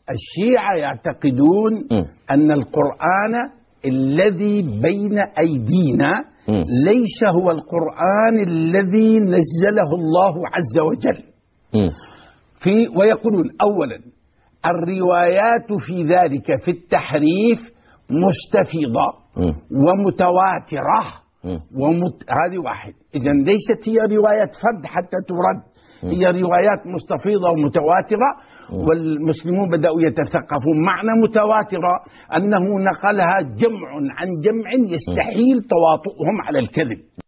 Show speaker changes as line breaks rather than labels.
الشيعة يعتقدون أن القرآن الذي بين أيدينا ليس هو القرآن الذي نزله الله عز وجل. ويقولون أولا الروايات في ذلك في التحريف مستفيضة ومتواترة هذه واحد. إذن ليست هي روايات فرد حتى ترد، هي روايات مستفيضة ومتواترة، والمسلمون بدأوا يتثقفون. معنى متواترة أنه نقلها جمع عن جمع يستحيل تواطؤهم على الكذب.